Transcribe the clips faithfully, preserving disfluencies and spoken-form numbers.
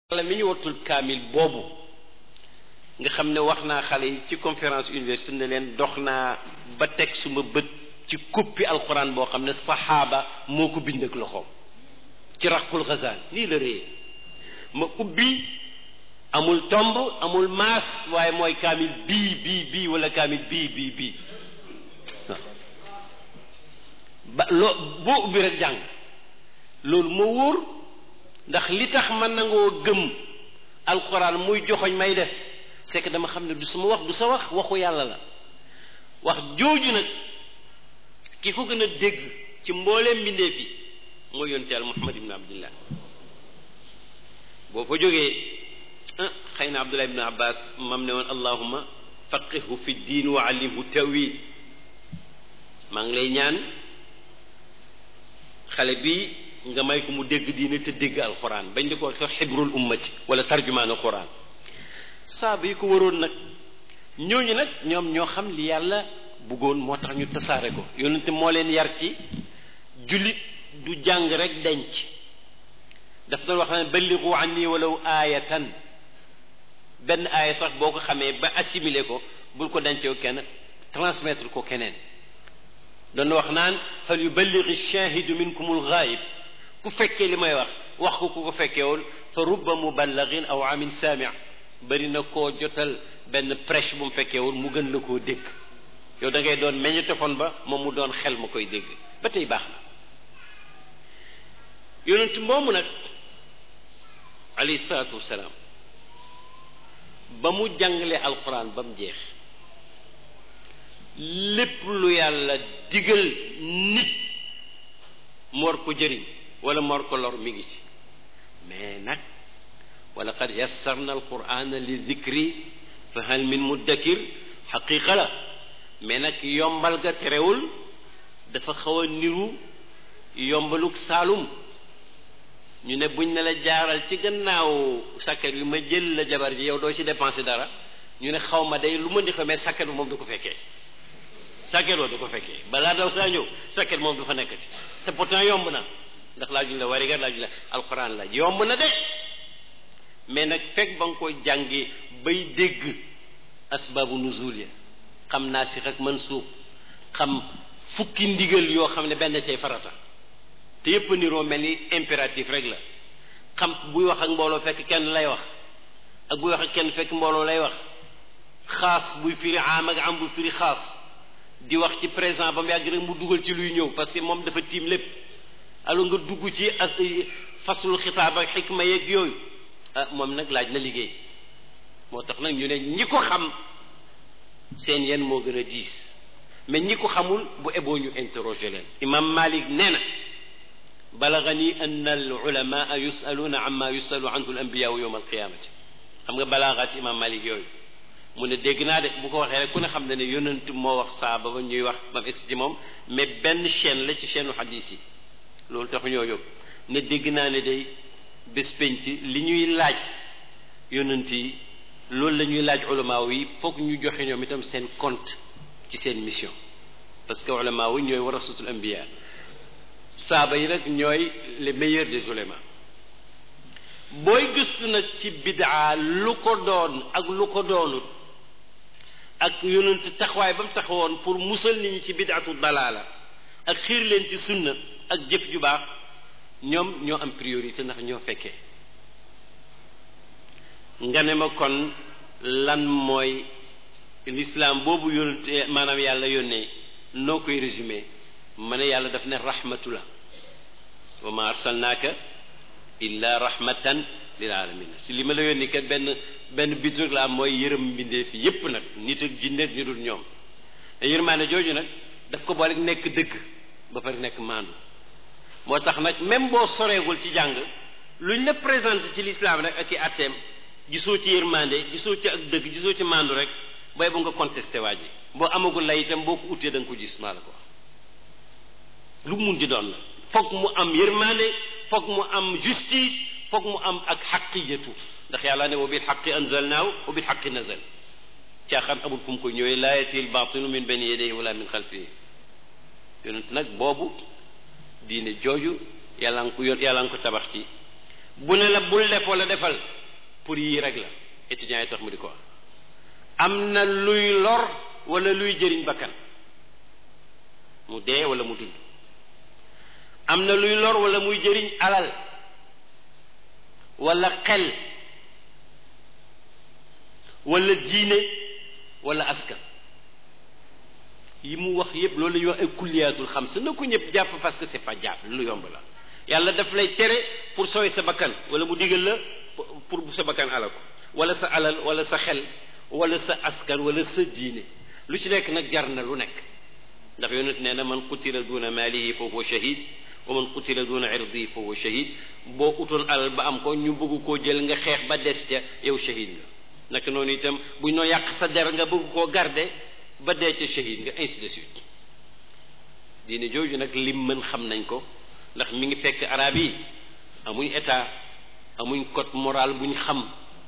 wala mi ñu wattul kaamil boobu nga xam ne wax naa xale yi ci conférence université ne leen dox naa ba teg suma bët ci koppi alxuraan boo xam ne saxaaba moo ko bind ak loxoom ci raqul xazaan nii la réyee ma ubbi amul tomb amul maas waaye mooy kaamil bii bii bii wala kaamil bii bii bii ba loo boo ubbi rek jàng loolu moo wóor ndax li tax man nangoo gëm alxuraan muy joxoñ may def c'est que dama xam ne du sama wax du sa wax waxu yàlla la wax jooju nag ki ko gën a dégg ci mbooleem mbindeef yi mooy yonte yàlla Muhammad ibn Abdillah boo fa jógee ah xëy na Abdullah ibn Abbas mam ne woon allahumma faqihhu fi diin wa allimhu tawil maa ngi lay ñaan xale bi nga may ko mu dégg diine te dégg alquran bañ di ko wax xibrul ummati wala tarjumaan alquran saaba yi ko waroon nag ñooñu nag ñoom ñoo xam li yàlla bëggoon moo tax ñu tasaare ko yonente moo leen yar ci jullit du jàng rek denc daf doon wax ne balligu anni walaw aayatan benn aaya sax boo ko xamee ba assimiler ko bul ko dencee kenn transmettre ko keneen doon wax naan fal yuballighi shahidu minkumul ghaib ku fekkee li may wax wax ko ku ko fekkeewul fa rubba muballighin aw amin saami' bari na koo jotal benn prêche bu mu fekkeewul mu gën la koo dégg yow da ngay doon magnétophone ba moom mu doon xel ma koy dégg ba tey baax na yonent moomu nag alayhi salaatu wasalaam ba mu jàngalee alquran ba mu jeex lépp lu yàlla digal nit moor ko jëriñ wala moor ko lor mi ngi ci mais nag wa laqad yassarna alqurana li dhikri fa hal min muddakir xaqiqa la mais nag yombal ga terewul dafa xaw a niru yombaluk saalum ñu ne buñ ne la jaaral ci gannaaw sàkket bi ma jël la jabar ji yow doo ci dépenser dara ñu ne xaw ma day lu ma di ko mais sàkket bi moom du ko fekkee sàkket woo du ko fekkee balaa daw saa ñëw sàkket moom du fa nekk ci te pourtant yomb na ndax laajuñ la warigar laajuñ la alxuraan la yomb na de mais nag fekk ba nga koy jàngi bay dégg asbaabu nuzul ya xam naasix ak mansuux xam fukki ndigal yoo xam ne benn cay farata te yépp niroo mel ni impératif rek la xam buy wax ak mbooloo fekk kenn lay wax ak buy wax ak kenn fekk mbooloo lay wax xaas buy firi am ak am buy firi xaas di wax ci présent ba mu yàgg rek mu dugal ci luy ñëw parce que moom dafa tiim lépp alors nga dugg ci ak faslul xitaab ak xikma yeeg yooyu ah moom nag laaj na liggéey moo tax nag ñu ne ñi ko xam seen yéen moo gën a diis mais ñi ko xamul bu eboo ñu interroger leen imam Malik nee na balagani an al ulamaa yusaluuna amma yusalu anhu al anbiyaa yawma al qiyamati xam nga balaaxaat ci imam Malik yooyu mu ne dégg naa de bu ko waxee rek ku ne xam ne ne yonent moo wax saaba ba ñuy wax ma egsi ci moom mais benn chaîne la ci chaîne u xadiis yi loolu taxu ñoo yóbbu ne dégg naa ne day bés penc li ñuy laaj yonent yi loolu la ñuy laaj ulamaa yi foog ñu joxe ñoom itam seen compte ci seen mission parce que ulamaa yi ñooy warasatul anbiya saaba yi nag ñooy les meilleurs des ulémas booy gëstu nag ci bidaa lu ko doon ak lu ko doonut ak yonent taxawaay ba mu taxawoon pour musal nit ñi ci bidaatu dalaala ak xiir leen ci sunna ak jëf ju baax ñoom ñoo am priorité ndax ñoo fekkee nga ne ma kon lan mooy l'islam boobu yonent maanaam yàlla yónnee noo koy résumé ma ne yàlla daf ne rahmatu la wa ma arsalnaaka illa rahmatan lil alamin si li ma la yónni kat benn benn bit rek la am mooy yërëm mbindee fi yépp nag nit ak jinne ak ñu dul ñoom te yërmaane jooju nag daf ko boole nekk dëgg ba pare nekk maandu moo tax nag même boo soreegul ci jàng luñ la présenté ci l'islam rek ak i atteem gisoo ci yërmande gisoo ci ak dëgg gisoo ci maandu rek booy bu nga contesté waa ji boo amagul lay itam boo ko utee da nga ko gis maa la ko wax lu mun di doon la foog mu am yërmande foog mu am justice foog mu am ak xaqiyatu ndax yàlla ne wa bil xaqi anzalnaahu wa bil xaqi nazal caaxaan amul fu mu koy ñëwee laa yatil baatilu min bayni yadayhi wala min xalfihi yonent nag boobu diine jooju yàlla nga ko yor yàlla nga ko tabax ci bu ne la bul def wala defal pour yii rek la étudiants yi tax mu di ko wax am na luy lor wala luy jëriñ bakkan mu dee wala mu dund am na luy lor wala muy jëriñ alal wala xel wala diine wala askan yi mu wax yépp loolu la ñuy wax ay kulliyaatul xam sa na ko ñëpp jàpp parce que c'est pas jàpp lu yomb la yàlla daf lay tere pour sooy sa bakkan wala mu digal la pour bu sa bakkan alal ko wala sa alal wala sa xel wala sa askan wala sa diine lu ci nekk nag jar na lu nekk ndax yonent nee na man qutila duna maalihi fa huwa shahid wa man qutila duna irdihi fa huwa shahid boo utoon alal ba am ko ñu bëgg koo jël nga xeex ba des ca yow shahid nga naka noonu itam buñ noo yàq sa der nga bëgg koo garder ba dee ca shahid nga ainsi de suite diine jooju nag lim mën xam nañ ko ndax mi ngi fekk arab yi amuñ état amuñ code moral buñ xam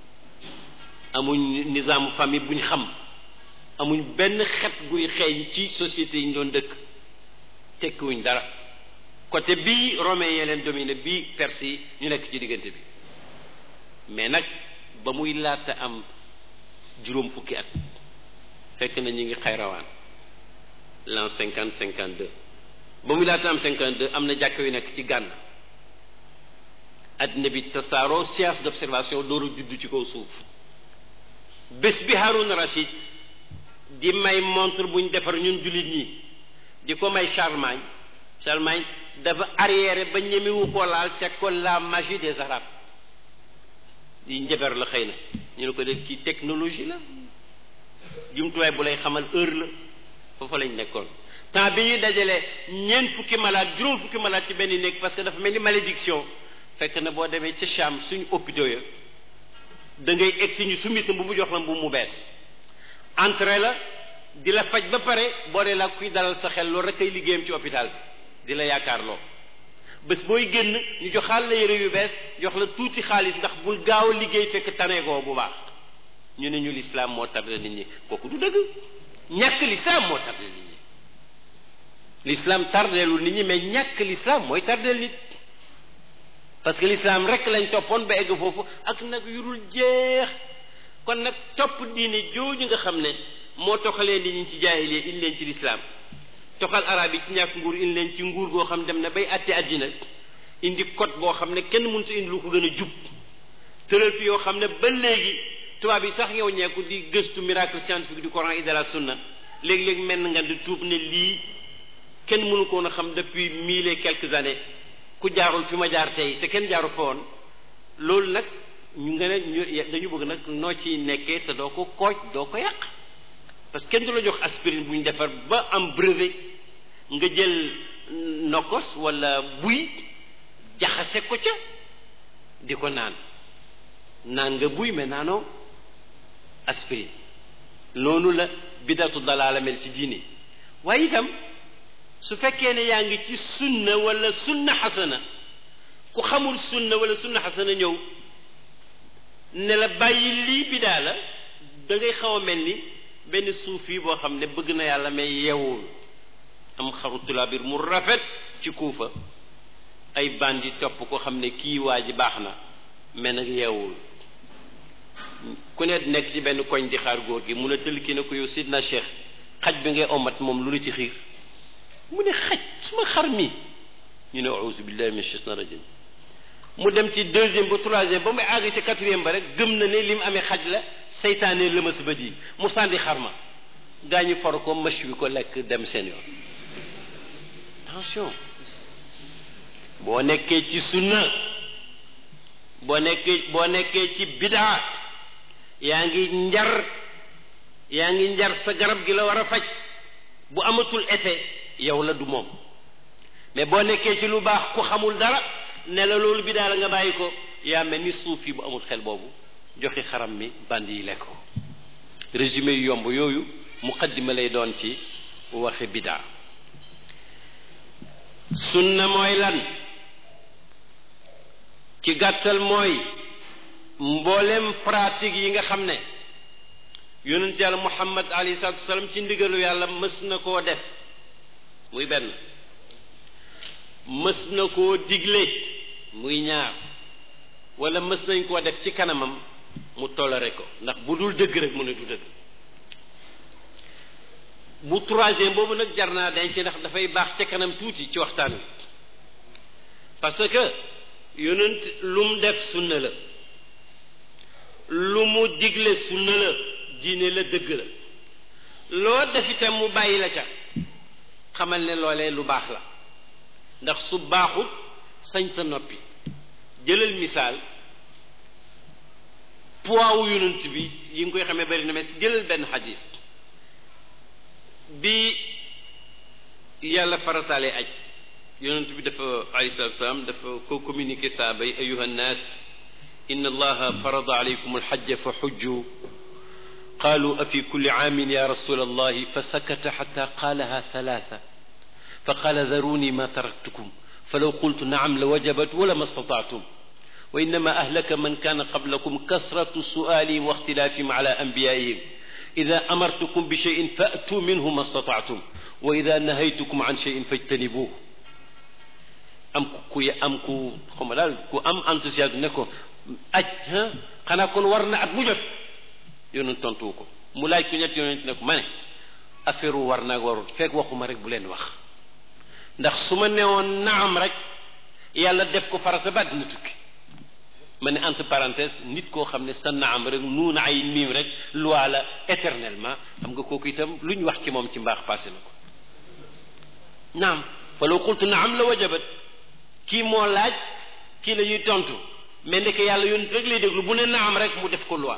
amuñ nizaam famille buñ xam amuñ benn xet guy xeeñ ci société yi ñu doon dëkk tekkiwuñ dara côté bii romain yee leen dominé bii perse yi ñu nekk ci diggante bi mais nag ba muy laata am juróom fukki at fekk na ñu ngi xayrawaan l'an cinquante cinquante deux ba muy laata am cinquante deux am na jàkk yu nekk ci Gànn addina bi tasaaroo science d'observation dooru juddu ci kaw suuf bés bi Haroun Rachid di may montre buñ defar ñun jullit ñi di ko may Charlemagne Charlemagne dafa arrière ba ñemewu ko laal teg ko la magie des arabes di njaber la xëy na ñu ne ko def ci technologie la jumtuwaay bu lay xamal heure la foofa lañ nekkoon temps bi ñuy dajalee ñeent fukki malade juróom fukki malade ci benn néeg parce que dafa mel ni malédiction fekk na boo demee ca Cham suñu hôpitaux ya da ngay egg si ñu summi sa mbubu jox la mbubu mu bees entrée la di la faj ba pare boo dee la kuy dalal sa xel loolu rek ay liggéeyam ci hôpital bi di la yaakaar loo bés booy génn ñu joxaal la yére yu bees jox la tuuti xaalis ndax bul gaaw a liggéey fekk taneegoo bu baax ñu ne ñu l'islam moo tardé nit ñi kooku du dëgg ñàkk l'islam moo tardé nit ñi l'islam tardeelul nit ñi mais ñàkk l'islam mooy tardeel nit parce que l'islam rek lañ toppoon ba egg foofu ak nag yurul jeex kon nag topp diine jooju nga xam ne moo toxalee nit ñi ci jaahiliya indi leen ci l'islam toxal arab yi ci ñàkk nguur indi leen ci nguur goo xam dem na bay àtte àddina indi code boo xam ne kenn mënut a indi lu ko gën a jub tëral fi yoo xam ne ba léegi tubaab yi sax ñëw ñeeku di gëstu miracle scientifique du Coran et de la sunna léegi-léegi mel na nga di tuub ne lii kenn mënu koon a xam depuis mille et quelques années ku jaarul fi ma jaar tey te kenn jaaru fa woon loolu nag ñu nga ne ñu dañu bëgg nag noo ciy nekkee te doo ko kooj doo ko yàq parce que kenn du la jox aspirine bu ñu defar ba am brevet nga jël nokkos wala buy jaxase ko ca di ko naan naan nga buy mais naanoo aspirine noonu la bidatu dalaala mel ci diine waaye itam su fekkee ne yaa ngi ci sunna wala sunna xasana ku xamul sunna wala sunna xasana ñëw ne la bàyyi lii bidaa la da ngay xaw a mel ni benn suufi boo xam ne bëgg na yàlla mais yeewul am xaru tulaabir mu rafet ci kuufa ay bandi topp ko xam ne kii waa ji baax na mais nag yeewul ku ne nekk ci benn koñ di xaar góor gi mun a tëll ki ne ko yow sidna cheikh xaj bi ngay omat moom lu la ci xiir mu ne xaj suma xar mi ñu ne auzu billahi min shaitan rajim mu dem ci deuxième ba troisième ba muy àgg ci quatrième ba rek gëm na ne li mu amee xaj la seytaane lëmas ba ji mu sànni xar ma gaa ñu for ko mach wi ko lekk dem seen yoon attention boo nekkee ci sunna boo nekkee boo nekkee ci bidaa yaa ngi njar yaa ngi njar sa garab gi la war a faj bu amatul effet yow la du moom mais boo nekkee ci lu baax ku xamul dara ne la loolu bidaa la nga bàyyi ko yaa mel ni suuf yi bu amul xel boobu joxe xaram mi bandi yi lekk ko résumé yu yomb yooyu muqaddima lay doon ci waxe bidaa sunna mooy lan ci gàttal mooy mboolem pratique yi nga xam ne yonent yàlla muhammad alayhi salaatu wasalaam ci ndigalu yàlla mës na koo def muy benn mës na koo digle muy ñaar wala mës nañ koo def ci kanamam mu toléré ko ndax bu dul dëgg rek mu ne du dëgg bu troisième boobu nag jar naa denc ndax dafay baax ca kanam tuuti ci waxtaan wi parce que yonent lu mu def sunna la lu mu digle sunna la diine la dëgg la loo def itam mu bàyyi la ca xamal ne loolee lu baax la ndax su baaxut sañta noppi jëlal misaal poids wu yonent bi yi nga koy xamee bari na mais jëlal benn xadis bi yàlla farataalee aj yonent bi dafa alayhi salaatu salaam dafa ko communiqué saaba yi ayuha nnaas inna allaha farada alaykum alxajja fa xujju qaalu afi kulli aamin ya rasul allahi fa sakata xata qaalaha thalaatha fa qaala daruni ma taraktukum falaw qultu naam la wajabat wala ma stataatum wa innama ahlaka man kaana qablakum kasratu su'aalihim wa ixtilaafihim ala anbiyaa'ihim ida amartukum bi cheyin fa'tu minhu ma stataatum wa ida nahaytukum an cheyin fajtanibuuhu am ku am ku xaw ma daal ku am enthousiasme ne ko aj xanaa kon war na at mu jot yonent tontuwu ko mu laaj ko ñett yonent ne ko ma ne affaire wu war naag warul fekk waxuma rek bu leen wax ndax su ma newoon naam rek yàlla def ko farata ba dina tukki ma ne entre parenthèse nit koo xam ne sa naam rek nuun ay miim rek loi la éternellement xam nga kooku itam lu ñu wax ci moom ci mbaax passé na ko naam fa law qultu naam la wajabat kii moo laaj kii la ñuy tontu mais ndeke yàlla yonent rek lay déglu bu ne naam rek mu def ko loi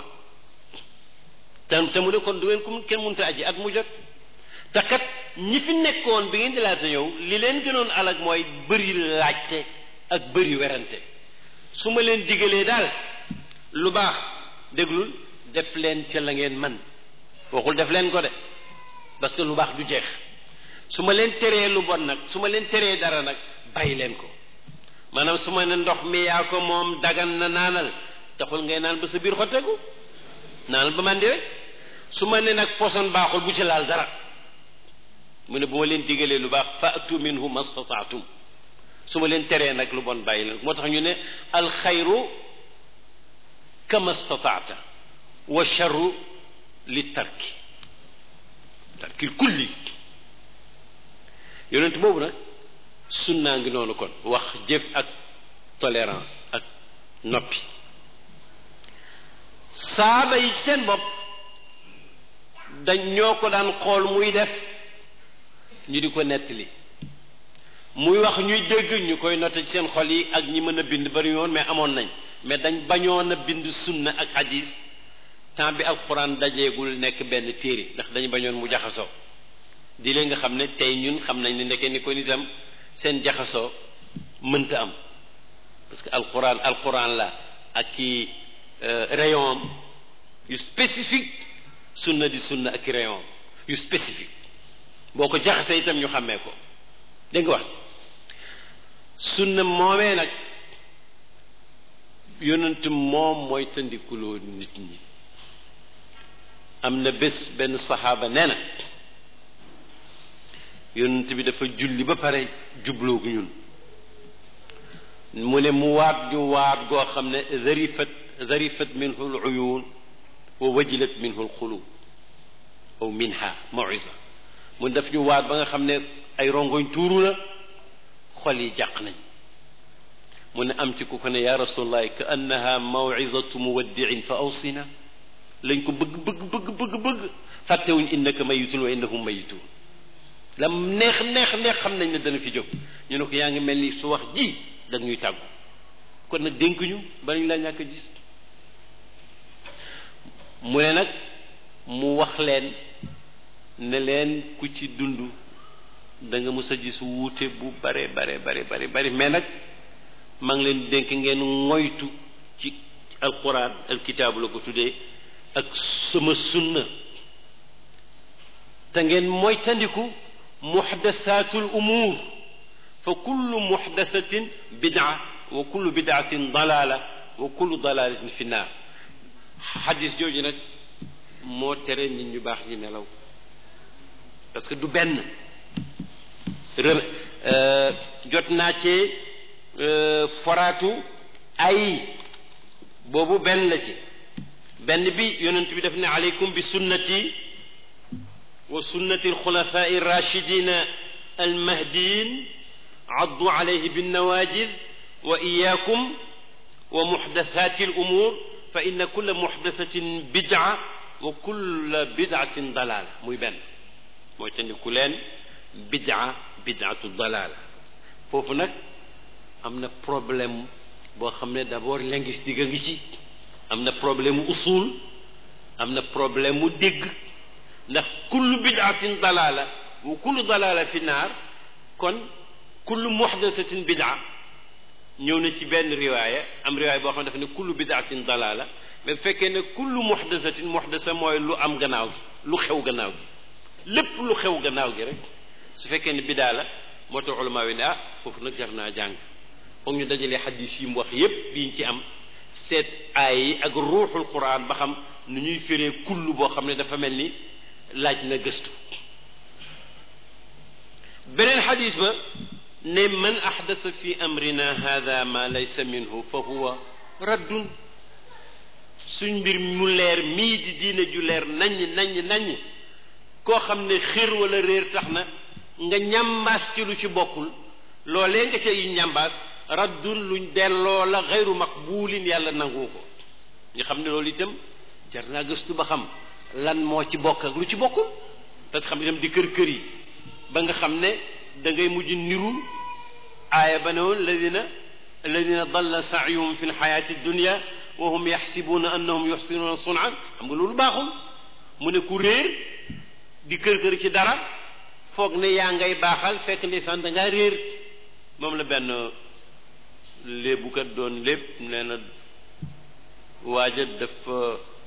te te mu ne kon du ngeen ko kenn mënut a aji at mu jot te kat ñi fi nekkoon bi ngeen di laata ñëw li leen gënoon alag mooy bëri laajte ak bëri werante su ma leen digalee daal lu baax déglul def leen ca la ngeen man waxul def leen ko de parce que lu baax du jeex su ma leen teree lu bon nag su ma leen teree dara nag bàyyi leen ko maanaam su ma ne ndox mi yaa ko moom dagan na naanal taxul ngay naan ba sa biir xotteeku naanal ba màndi rek su ma ne nag poson baaxul bu ci laal dara mu ne bu ma leen digalee lu baax fa'tu minhu mastataatum su ma leen teree nag lu bon bàyyi leen moo tax ñu ne alxayru kama stataata wa charru li tarki tarkil kulli yonent boobu nag sunnaa ngi noonu kon wax jëf ak tolérance ak noppi saaba yi seen bopp dañ ñoo ko daan xool muy def ñu di ko nettali muy wax ñuy dégg ñu koy noté ci seen xol yi ak ñi mën a bind bari yoon mais amoon nañ mais dañ bañoon a bind sunna ak hadis temps bi alquran dajeegul nekk benn téere ndax dañu bañoon mu jaxasoo di leen nga xam ne tey ñun xam nañ ne nekkee ni ko nitam seen jaxasoo mënta am parce que alquran alquran la ak ki rayon yu spécifique sunna di sunna ak rayon yu spécifique boo ko jaxasee itam ñu xàmmee ko dégg nga wax ci sunna moomee nag yonent moom mooy tëndikuloo nit ñi am na bés benn saxaaba nee na yonent bi dafa julli ba pare jubloogu ñun mu ne mu waat ñu waat goo xam ne zarifat zarifat minhu al uyun wa wajilat minhu al xulub aw minha mawisa mu def ñu waat ba nga xam ne ay rongoñ tuuru la xol yi jàq nañ mu ne am ci ku ko ne ya rasulallah ka annaha mawizatu muwaddiin fa awsina lañ ko bëgg bëgg bëgg bëgg bëgg fàttewuñ innaka mayitun wa innahum mayitun la neex neex neex xam nañ ne dana fi jóg ñu ne ko yaa ngi mel ni su wax ji da ñuy tàggu kon nag dénk ñu ba ñu la ñàkk a gis mu ne nag mu wax leen ne leen ku ci dund da nga mës a gis wuute bu bare bare bare bare bare mais nag maa ngi leen dénk ngeen moytu ci alquran alkitaabu la ko tuddee ak sama sunna te ngeen moytandiku muxdasatul umuur fa kullu muxdasatin bidaa wa kullu bidaatin dalaala wa kullu dalaalatin fi naar xadis jooju nag moo tere nit ñu baax ñi nelaw parce que du benn jot naa ci foraatu ay boobu benn la ci benn bi yonent bi def ne aleykum bi sunnati wa sunnati alxulafai rachidina almahdiyin addu alayhi binnawajid wa iyakum wa muxdathati alumur fa inna kulla muxdathatin bid'a wa kulla bid'atin dalala muy benn mooy tandiku leen bid'a bid'atu dalala foofu nag am na problème boo xam ne d'abord linguistique a ngi ci am na problème mu usul am na problème mu dégg ndax kullu bid'atin dalala wa kullu dalala fi naar kon kullu muhdathatin bid'a ñëw na ci benn riwaaya am riwaaya boo xam ne dafa ne kullu bid'atin dalala mais bu fekkee ne kullu muhdathatin muhdasa mooy lu am gannaaw gi lu xew gannaaw gi lépp lu xew gannaaw gi rek su fekkee ne bidaa la moo tax ulama wi ne ah foofu nag jar naa jàng foog ñu dajalee xadis yi mu wax yépp biñ ci am seet aay yi ak ruuxul quran ba xam nu ñuy firee kullu boo xam ne dafa mel ni laaj na gëstu beneen xadis ba ne man ahdasa fi amrina hada ma laysa minhu fa huwa raddun suñ mbir mu leer mii di diine ju leer naññ naññ naññ koo xam ne xir wala réer tax na nga ñambaas ci lu ci bokkul loolee nga ca yu ñambaas raddun luñ delloo la xayru maqbulin yàlla nangu ko ñu xam ne loolu itam jar naa gëstu ba xam lan moo ci bokk ak lu ci bokkul parce que xam itam di kër kër yi ba nga xam ne da ngay mujj niru aaya ba ne woon alladina alladina dalla saayuhum fi lxayaati dunia wa hum yaxsibuuna annahum yuxsinuuna sunan xam nga loolu baaxul mu ne ku réer di kër kër ci dara foog ne yaa ngay baaxal fekk ndeysaan da ngaa réer moom la benn léebukat doon lépp nee na waaja dafa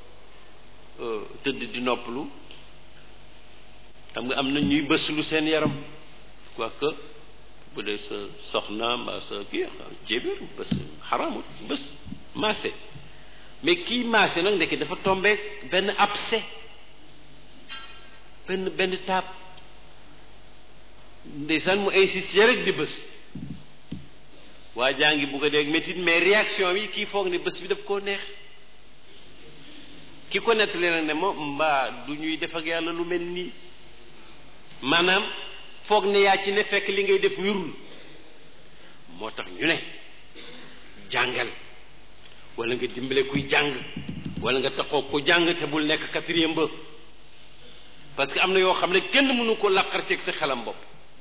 tëdd di noppalu xam nga am na ñuy bës lu seen yaram quoique bu dee sa soxna mbaa sa kii jébéer bës xaramut bës maase mais kii maase nag ndekki dafa tombeek benn abcès benn benn taab ndeysaan mu insisté rek di bës waa jaa ngi bugg a dégg métit mais réaction bi kii foog ne bés bi daf koo neex ki ko nettali nag ne ma mbaa du ñuy def ak yàlla lu mel nii maanaam foog ne yaa ci ne fekk li ngay def wirul moo tax ñu ne jàngal wala nga dimbale kuy jàng wala nga taxoo ko jàng te bul nekk quatrième ba parce que am na yoo xam ne kenn mënu ko laqarteeg sa xelam bopp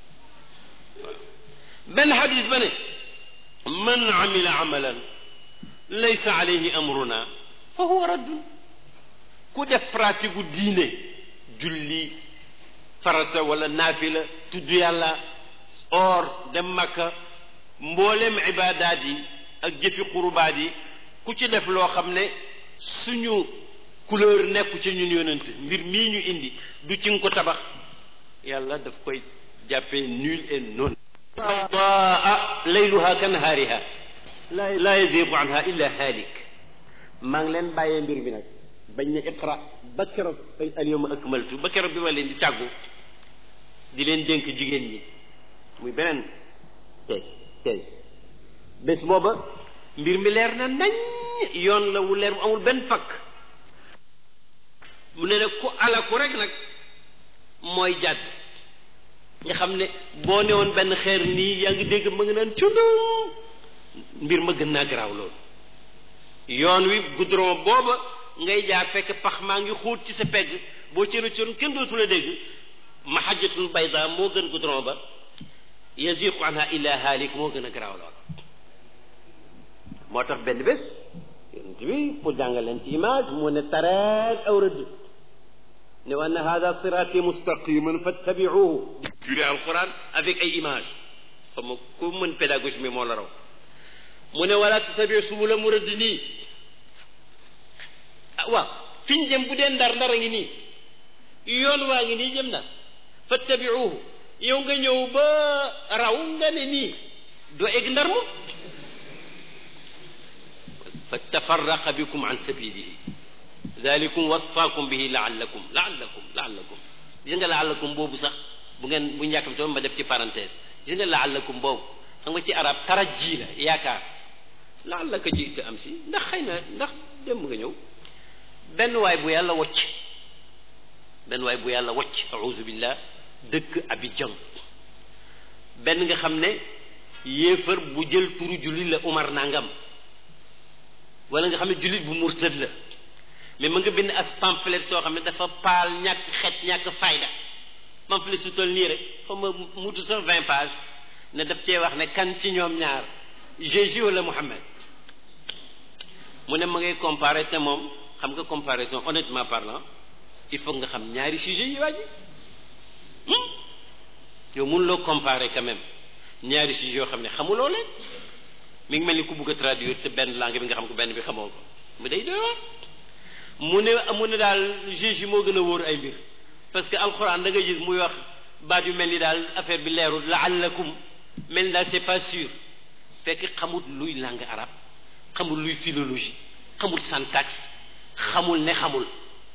benn xadis ba ne man amila amalan laysa alayhi amruna fa huwa raddun ku def pratique gu diine julli farata wala naafila tudd yàlla or dem makka mboolem ibaadaat yi ak jëfi xurubaat yi ku ci def loo xam ne suñu couleur nekku ci ñun yonent mbir mii ñu indi du ci nga ko tabax yàlla daf koy jàppee nul et non daa layluha ka nahaariha la laa yazibu anha illa haalik maa ngi leen bàyyee mbir bi nag bañ ne iqra ba keroog al yawma akmaltu ba keroog bi ma leen di tàggu di leen dénk jigéen ñi muy beneen tey tey bés booba mbir mi leer na nañ yoon la wu leer bu amul benn fakk mu ne nag ku alaku rek nag mooy jàdd nga xam ne boo newoon benn xeer nii yaa ngi dégg ma nga naan cundum mbir ma gën naa garaaw loolu yoon wi goudron booba ngay jaar fekk pax maa ngi xóot ci sa pegg boo ci rëccoon kenn dootu la dégg mahajjatul bayda moo gën goudron ba yaziqu anha illa haalik moo gën a garaaw loolu moo tax benn bés yonent bi pour jàngal leen ci image mu ne tareet aw rëdd ne wa anna hada sirati mustaqiman fattabiuhu di firi alquran avec ay images xam nga ku mën pédagogie mi moo la raw mu ne wala tattabiu subula mu rëdd nii ah waaw fi ñu jëm bu dee ndar ndar a ngi nii yoon waa ngi nii jëm na fattabiuhu yow nga ñëw ba raw nga ne nii doo egg ndar mu fattafarraqa bikum an sabilihi dalikum wassaakum bihi laallakum laallakum laallakum gis nga laallakum boobu sax bu ngeen bu njàkk bi toon ma def ci parenthèse gis nga laallakum boobu xam nga ci arab tarajji la yaakaar laallaka jiite am si ndax xëy na ndax dem nga ñëw benn waay bu yàlla wocc benn waay bu yàlla wocc auzu billah dëkk Abidjan benn nga xam ne yéefar bu jël turu jullit la Umar nangam wala nga xam ne jullit bu murtad la mais mën nga bind as pamphlet soo xam ne dafa paal ñàkk xet ñàkk fayda pamphlet su toll nii rek xam nga mutu sax vingt pages ne daf cee wax ne kan ci ñoom ñaar Jésus wala Muhammad mu ne ma ngay comparer te moom xam nga comparaison honnêtement parlant il faut nga xam ñaari sujet yi waa ji yow mun loo comparer quand même ñaari sujet yoo xam ne xamuloo leen mi ngi mel ni ku bugg a traduire te benn langue bi nga xam ko benn bi xamoo ko mu day doy waar mu ne mu ne daal Jésus moo gën a wóor ay mbir parce que alxuraan da nga gis muy wax baat yu mel ni daal affaire bi leerul laallakum mel ni daal c'est pas sûr fekk xamul luy langue arabe xamul luy philologie xamul syntaxe xamul ne xamul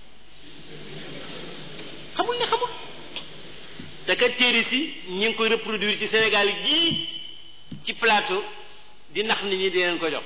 xamul ne xamul te ka téere si ñi ngi koy reproduire ci Sénégal gii ci plateau di nax nit ñi di leen ko jox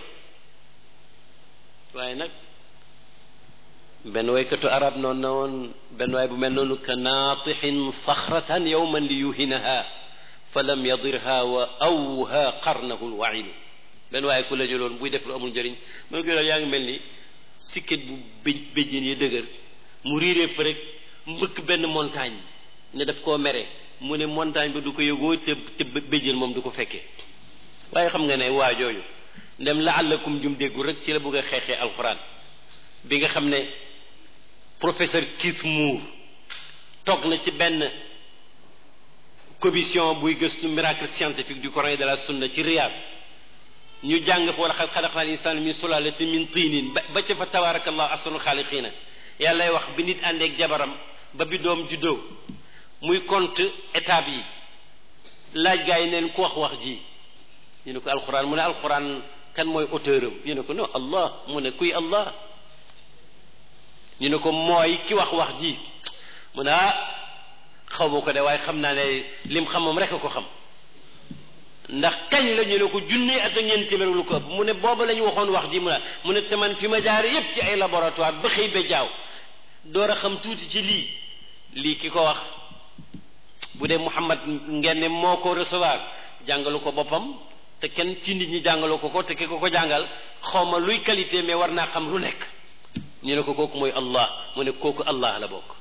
waaye nag benn waykatu arab noonu na woon benn waay bu mel noonu ka naatixin saxratan yowman li yuhinaha fa lam yadirha wa awha qarnahu lwainu benn waaye ku la jëloon buy def lu amul njëriñ mën ko yaa ngi mel ni sikket bu béj béjjén yi dëgër mu riiree fa rek mbëkk benn montagne ne daf koo mere mu ne montagne ba du ko yëgoo te te béjjén moom du ko fekkee waaye xam nga ne waa jooju ndem laallakum jum déggu rek ci la bëgg a xeexee alxuraan bi nga xam ne professeur Keith Moore toog na ci benn commission buy gëstu miracle scientifique du Coran et de la Sunna ci Riyad ñu jàng fa wala xalaqnal insaana min sulaalatin min tiinin ba ba ca fa tabaarakallahu ahsanul xaaliqiina yàllay wax bi nit àndeek jabaram ba bi doom juddoo muy compte étape yi laaj gaa yi neen ku wax wax ji ñu ne ko alxuraan mu ne alxuraan kan mooy auteur am ñu ne ko non Allah mu ne kuy Allah ñu ne ko mooy ki wax wax ji mu ne ah xaw ma ko de waaye xam naa ne lim xam moom rek a ko xam ndax kañ la ñu ne ko junne at ak ñeent téeméer lu ko ëpp mu ne booba la ñu waxoon wax ji mu ne mu ne te man fi ma jaare yépp ci ay laboratoire ba xëy ba jaaw door a xam tuuti ci lii lii ki ko wax bu dee Muhammad ngeen ne moo ko recevoir jàngalu ko boppam te kenn ci nit ñi jàngalu ko ko te ki ko ko jàngal xawma luy qualité mais war naa xam lu nekk ñu ne ko kooku mooy Allah mu ne kooku Allah la bokk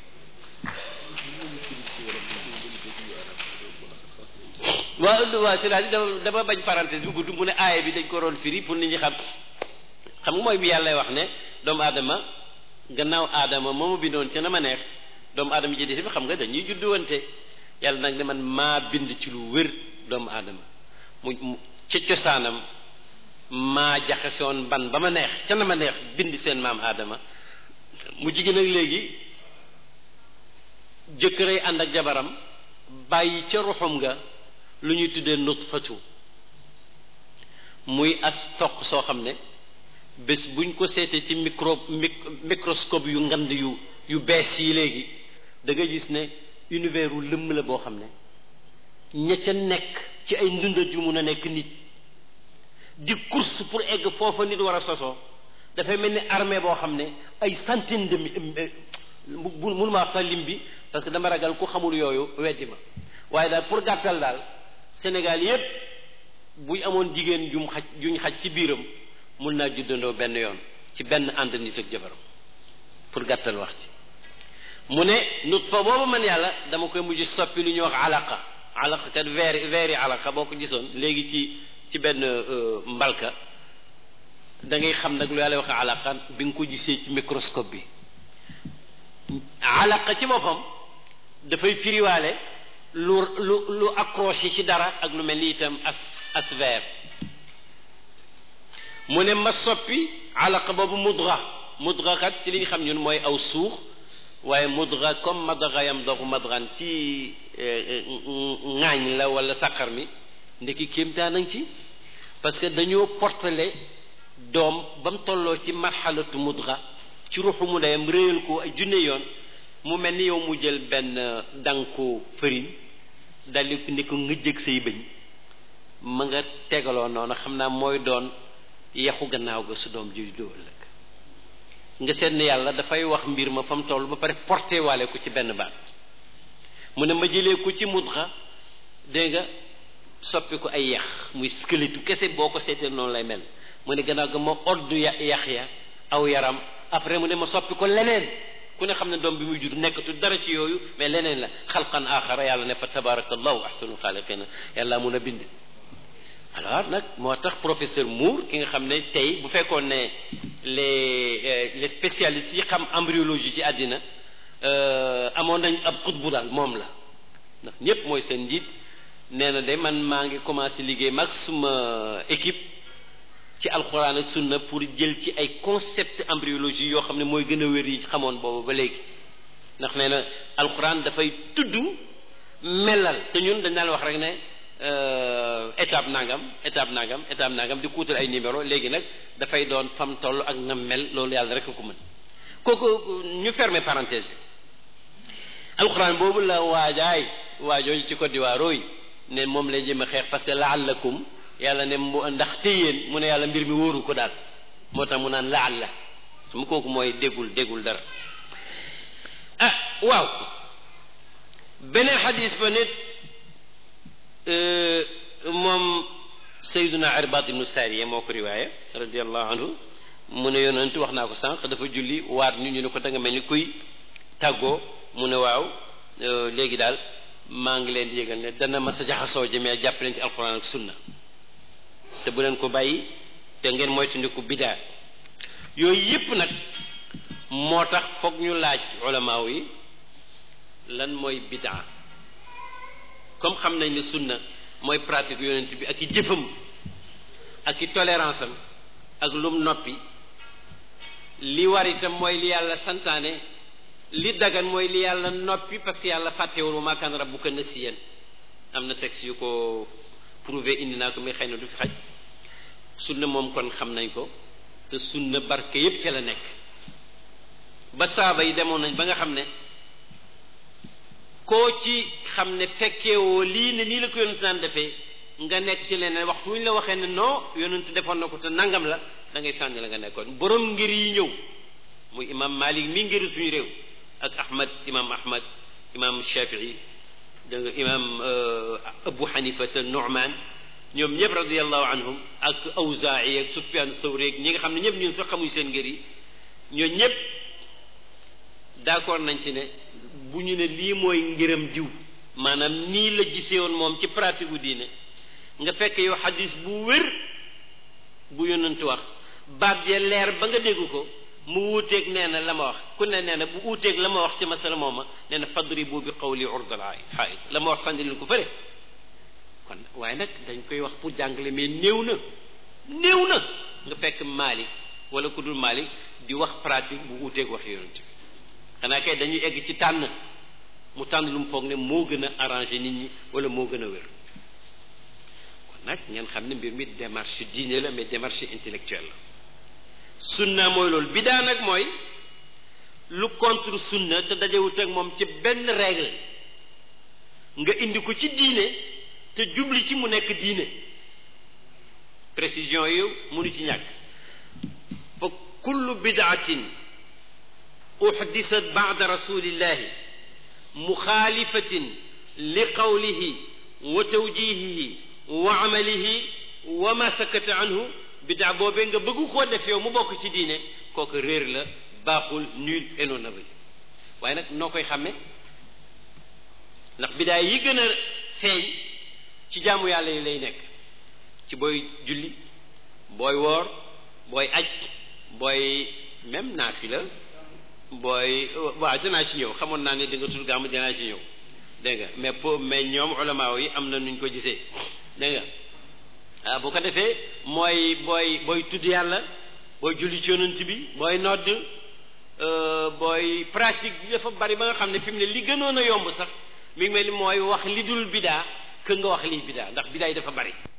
waaw waaw c'est-à-dire dafa dafa bañ parenthèse bi gudd mu ne aaya bi dañ ko doon firi pour nit ñi xam xam nga mooy bi yàlla wax ne doomu aadama gannaaw aadama moomu bindoon ca na ma neex doomu aadama ji des bi xam nga dañuy judduwante yàlla nag ne man maa bind ci lu wér doomu aadama mu ca cosaanam maa jaxasoon ban ba ma neex ca na ma neex bind seen maam aadama mu jigéen nag léegi jëkkëray ànd ak jabaram bàyyi ca ruxum nga lu ñuy tuddee nutfatu muy as toq soo xam ne bés buñ ko seetee ci micro microscope yu ngand yu yu bees yi léegi da nga gis ne univers wu lëmm la boo xam ne ña ca nekk ci ay ndundat yu mun a nekk nit di course pour egg foofa nit war a sosoo dafay mel ni armée boo xam ne ay centaine de bu mënu ma wax sax lim bi parce que dama ragal ku xamul yooyu weddi ma waaye daal pour gàttal daal Sénégal yépp buy amoon jigéen jum xaj juñ xaj ci biiram mun naa juddandoo benn yoon ci benn ànd nit ak jabaram pour gàttal wax ci mu ne nutfa boobu man yàlla dama koy mujj soppi lu ñuy wax alaqa alaqa kat veeri veeri alaqa boo ko gisoon léegi ci ci benn mbalka da ngay xam nag lu yàlla wax alaqa bi nga ko gisee ci microscope bi alaqa ci boppam dafay firiwaale lu lu lu accroché ci dara ak lu mel ni itam as as verre mu ne ma soppi alaqa boobu mudra mudra kat ci li ñu xam ñun mooy aw suux waaye mudra comme madra yam dogu madran ci ŋaañ la wala saqar mi ndeki kéemtaan nañ ci parce que dañoo portale doom ba mu tolloo ci marxalatu mudra ci ruxu mu ndeyam réyal ko ay junne yoon mu mel ni yow mu jël benn danko farine daldi ni ko nga jëg say bëñ ma nga tegaloo noonu xam naa mooy doon yaxu gannaaw ga su doom ji dóor lëg nga seet ne yàlla dafay wax mbir ma fa mu toll ba pare porté waale ko ci benn baat mu ne ma jëlee ko ci mudxa dégg nga soppi ko ay yax muy squelette kese boo ko seetee noonu lay mel mu ne gannaaw ga ma oddu ya yax ya aw yaram après mu ne ma soppi ko leneen ku ne xam ne doom bi muy jur nekkatu dara ci yooyu mais leneen la xalqan axara yàlla ne fa tabarakallahu ahsanul xaaliqina yàlla mun a bind alors nag moo tax professeur Moore ki nga xam ne tey bu fekkoon ne les les spécialistes yi xam embryologie ci àddina amoon nañ ab xutbu daal moom la ndax ñépp mooy seen njiit nee na de man maa ngi commencé liggéey mag suma équipe ci alxuraan ak sunna pour jël ci ay concept embryologie yoo xam ne mooy gën a wér yi xamoon boobu ba léegi ndax nee na alxuraan dafay tudd melal te ñun dañ naan wax rek ne étape nangam étape nangam étape nangam di kuutal ay numéro léegi nag dafay doon fam toll ak na mel loolu yàlla rek a ko mën kooku ñu fermer parenthèse bi alxuraan boobu la waajaay waajooju ci Côte d'Ivoire yi ne moom lay jëm a xeex parce que laallakum yàlla ne ndax te yéen mu ne yàlla mbir mi wóoru ko daal moo tax mu naan laal la su mu kooku mooy déggul déggul dara ah waaw beneen xadis ba nit moom sayduna Irbaad ibnu Saariya moo ko riwaaya radiallahu anhu mu ne yonent wax naa ko sànq dafa julli waat ñu ñu ne ko da nga mel ni kuy tàggoo mu ne waaw léegi daal maa ngi leen di yëgal ne dana ma sa jaxasoo jëmee jàpp leen ci alquran ak sunna te bu leen ko bàyyi te ngeen moytandiku bidaa yooyu yépp nag moo tax foog ñu laaj ulamaaw yi lan mooy bidaa comme xam nañ ne sunna mooy pratique yonent bi ak i jëfam ak i tolérance am ak lum noppi li war itam mooy li yàlla santaane li dagan mooy li yàlla noppi parce que yàlla fàttewul wa maa kaana rabbuka nasiyan am na texte yu ko prouvé indi naa ko mais xëy na du fi xaj sunna moom kon xam nañ ko te sunna barke yépp ca la nekk ba saaba yi demoon nañ ba nga xam ne koo ci xam ne fekkeewoo lii ne nii la ko yonent naan defee nga nekk ci leneen waxtu wuñ la waxee ne non yonent defoon na ko te nangam la da ngay sànni la nga nekkoon borom ngir yi ñëw muy imam Malik mi ngir suñu réew ak Ahmad imam Ahmad imam Shafii da nga imam Abu Hanifa te Nu'man ñoom ñëpp radiyallahu anhum ak Awzaa'i ak Sufyan Sawri ñi nga xam ne ñëpp ñun sax xamuñ seen ngir yi ñoo ñëpp d'accord nañ ci ne bu ñu ne lii mooy ngiram diw maanaam nii la gisee woon moom ci pratique bu diine nga fekk yow xadis bu wér bu yonent wax baat ya leer ba nga dégg ko mu wuuteeg nee na la ma wax ku ne nee na bu wuuteeg la ma wax ci masala mooma nee na fadribu bi qawli urdal xaayit la ma wax sànni leen ko fële kon waaye nag dañ koy wax pour jàngale mais néew na néew na nga fekk Maalik wala ku dul Maalik di wax pratique bu wuuteeg wax yonent bi xanaa kay dañuy egg ci tànn mu tànn lu mu foog ne moo gën a arrangé nit ñi wala moo gën a wér kon nag ngeen xam ne mbir mi démarche diine la mais démarche intellectuelle la sunna mooy loolu bidaa nag mooy lu contre sunna te dajewut ak moom ci benn règle nga indi ko ci diine te jubli ci mu nekk diine précision yu munu ci ñàkk fa kullu bidaatin uhdisat ba'da rasulillahi muxaalifatin li qawlihi wa tawjihihi wa amalihi wa ma sakata anhu bidaa boobee nga bëgg koo def yow mu bokk ci diine kooku réer la baaxul nul et non avenu waaye nag noo koy xàmme ndax bidaa yi gën a feeñ ci jaamu yàlla yi lay nekk ci booy julli booy woor booy aj booy même naafila booy waaw dinaa ci ñëw xamoon naa ne di nga tudd gàmm dinaa ci ñëw dégg nga mais pour mais ñoom ulamaaw yi am na nuñ ko gisee dégg nga ah bu ko defee mooy booy booy tudd yàlla booy julli ci yonent bi booy nodd booy pratique bi dafa bari ba nga xam ne fi mu ne li gënoon a yomb sax mi ngi mel ni mooy wax li dul bidaa que nga wax lii bidaa ndax bidaa yi dafa bari